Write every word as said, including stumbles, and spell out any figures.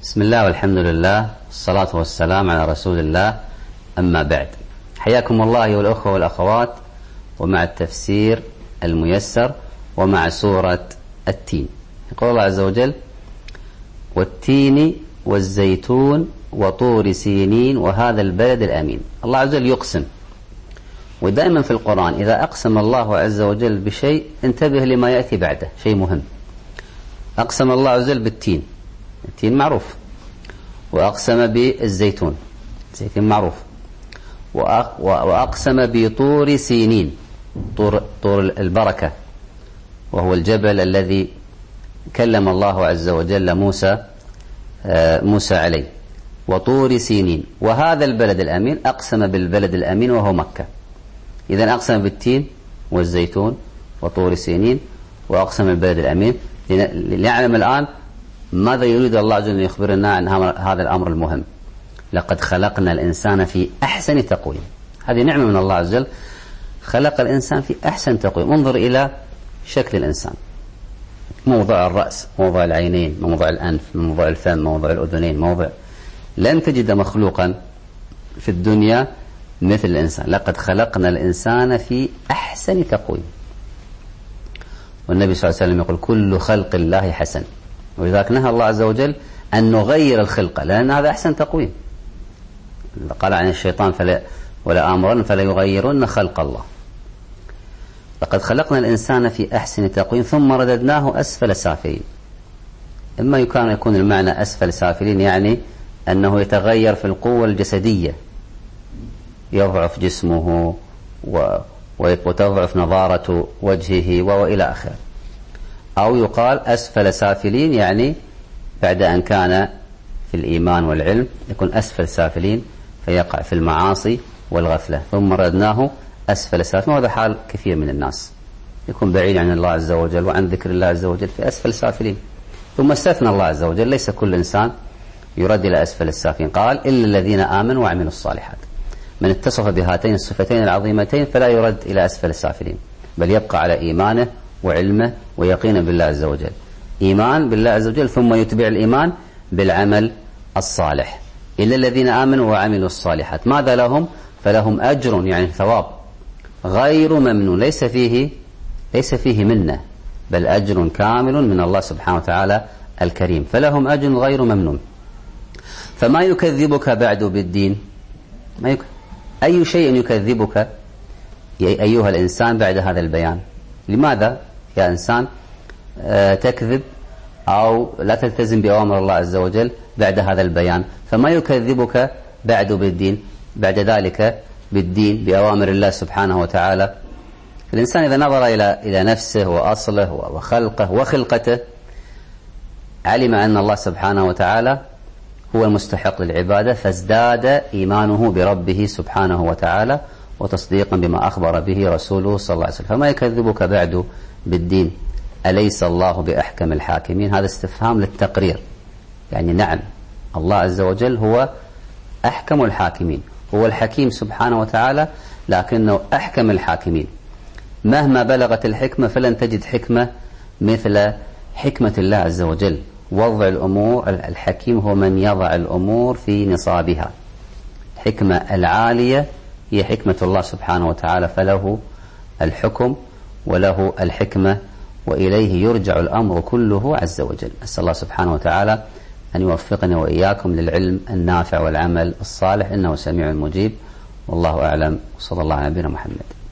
بسم الله والحمد لله والصلاة والسلام على رسول الله. أما بعد، حياكم الله أيها الأخوة والأخوات، ومع التفسير الميسر ومع سورة التين. يقول الله عز وجل: والتين والزيتون وطور سينين وهذا البلد الأمين. الله عز وجل يقسم، ودائما في القرآن إذا أقسم الله عز وجل بشيء انتبه لما يأتي بعده، شيء مهم. أقسم الله عز وجل بالتين، التين معروف، وأقسم بالزيتون، الزيتون معروف، وأقسم بطور سينين، طور, طور البركة، وهو الجبل الذي كلم الله عز وجل موسى موسى عليه، وطور سينين وهذا البلد الأمين. أقسم بالبلد الأمين وهو مكة. إذن أقسم بالتين والزيتون وطور سينين وأقسم بالبلد الأمين. لنعلم الآن ماذا يريد الله عز وجل أن يخبرنا عن هذا الأمر المهم. لقد خلقنا الإنسان في أحسن تقويم. هذه نعمة من الله عز وجل، خلق الإنسان في أحسن تقويم. انظر إلى شكل الإنسان، موضع الرأس، موضع العينين، موضع الأنف، موضع الفم، موضع الأذنين، موضع لن تجد مخلوقا في الدنيا مثل الإنسان. لقد خلقنا الإنسان في أحسن تقويم. والنبي صلى الله عليه وسلم يقول: كل خلق الله حسن. ولذلك نهى الله عز وجل أن نغير الخلقة، لأن هذا أحسن تقويم. قال عن الشيطان: فلا ولا آمرن فلا يغيرن خلق الله. لقد خلقنا الإنسان في أحسن تقويم ثم رددناه أسفل سافلين. إما يكون يكون المعنى أسفل سافلين يعني أنه يتغير في القوة الجسدية، يضعف جسمه وتضعف نضارة وجهه وإلى آخره. أو يقال أسفل سافلين يعني بعد أن كان في الإيمان والعلم يكون أسفل سافلين فيقع في المعاصي والغفلة، ثم رددناه أسفل سافلين. وهذا حال كثير من الناس، يكون بعيد عن الله عز وجل وعن ذكر الله عز وجل في أسفل سافلين. ثم استثنى الله عز وجل: ليس كل إنسان يرد إلى أسفل السافلين. قال: إلا الذين آمنوا وعملوا الصالحات. من اتصف بهاتين الصفتين العظيمتين فلا يرد إلى أسفل السافلين، بل يبقى على إيمانه وعلمه ويقينه بالله عز وجل. إيمان بالله عز وجل ثم يتبع الإيمان بالعمل الصالح. إلا الذين آمنوا وعملوا الصالحات. ماذا لهم؟ فلهم أجر يعني ثواب غير ممنون، ليس فيه ليس فيه منة، بل أجر كامل من الله سبحانه وتعالى الكريم. فلهم أجر غير ممنون. فما يكذبك بعد بالدين؟ ما يك... أي شيء يكذبك أيها الإنسان بعد هذا البيان؟ لماذا يا إنسان آه تكذب أو لا تلتزم بأوامر الله عز وجل بعد هذا البيان؟ فما يكذبك بعد بالدين، بعد ذلك بالدين بأوامر الله سبحانه وتعالى. الإنسان إذا نظر إلى إلى نفسه وأصله وخلقه وخلقته علم أن الله سبحانه وتعالى هو المستحق للعبادة، فازداد إيمانه بربه سبحانه وتعالى وتصديقا بما أخبر به رسوله صلى الله عليه وسلم. فما يكذبك بعد بالدين؟ أليس الله بأحكم الحاكمين؟ هذا استفهام للتقرير، يعني نعم الله عز وجل هو أحكم الحاكمين، هو الحكيم سبحانه وتعالى، لكنه أحكم الحاكمين. مهما بلغت الحكمة فلن تجد حكمة مثل حكمة الله عز وجل. وضع الأمور، الحكيم هو من يضع الأمور في نصابها. الحكمة العالية هي حكمة الله سبحانه وتعالى، فله الحكم وله الحكمة وإليه يرجع الأمر كله عز وجل. أسأل الله سبحانه وتعالى أن يوفقنا وإياكم للعلم النافع والعمل الصالح، إنه سميع مجيب. والله أعلم، وصلى الله على نبينا محمد.